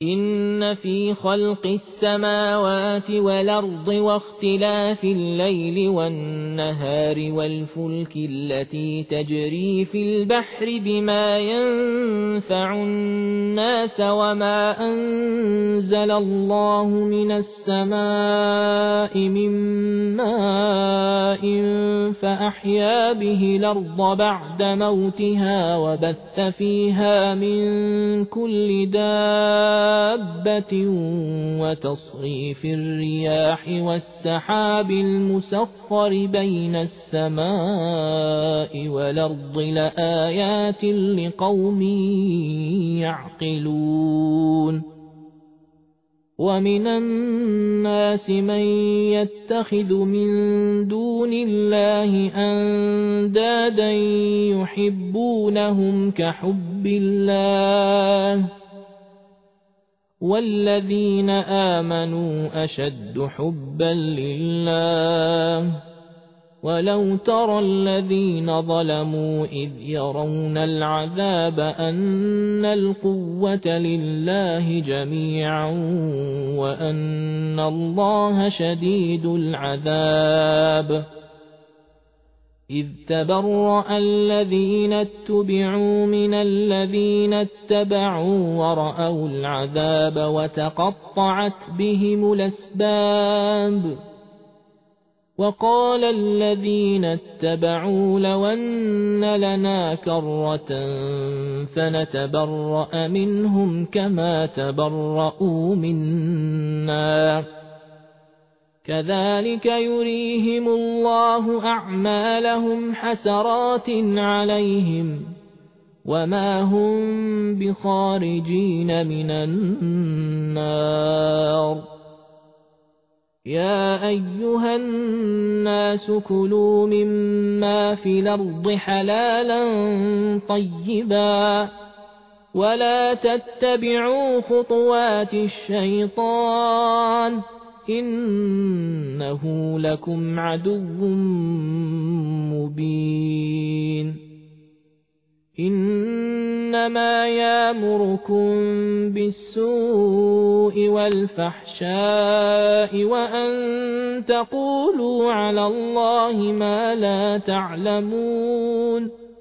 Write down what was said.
إن في خلق السماوات والأرض واختلاف الليل والنهار والفلك التي تجري في البحر بما ينفع الناس وما أنزل الله من السماء من ماء فأحيا به الأرض بعد موتها وبث فيها من كل دابة وتصريف الرياح والسحاب المسخر بين السماء والأرض لآيات لقوم يعقلون ومن الناس من يتخذ من دون الله أندادا يحبونهم كحب الله والذين آمنوا أشد حبا لله ولو ترى الذين ظلموا إذ يرون العذاب أن القوة لله جميعا وأن الله شديد العذاب إذ تبرأ الذين اتبعوا من الذين اتبعوا ورأوا العذاب وتقطعت بهم الأسباب وقال الذين اتبعوا لو أن لنا كرة فنتبرأ منهم كما تبرؤوا منا كذلك يريهم الله أعمالهم حسرات عليهم وما هم بخارجين من النار يا أيها الناس كلوا مما في الأرض حلالا طيبا ولا تتبعوا خطوات الشيطان إنه لكم عدو مبين إنما يأمركم بالسوء والفحشاء وأن تقولوا على الله ما لا تعلمون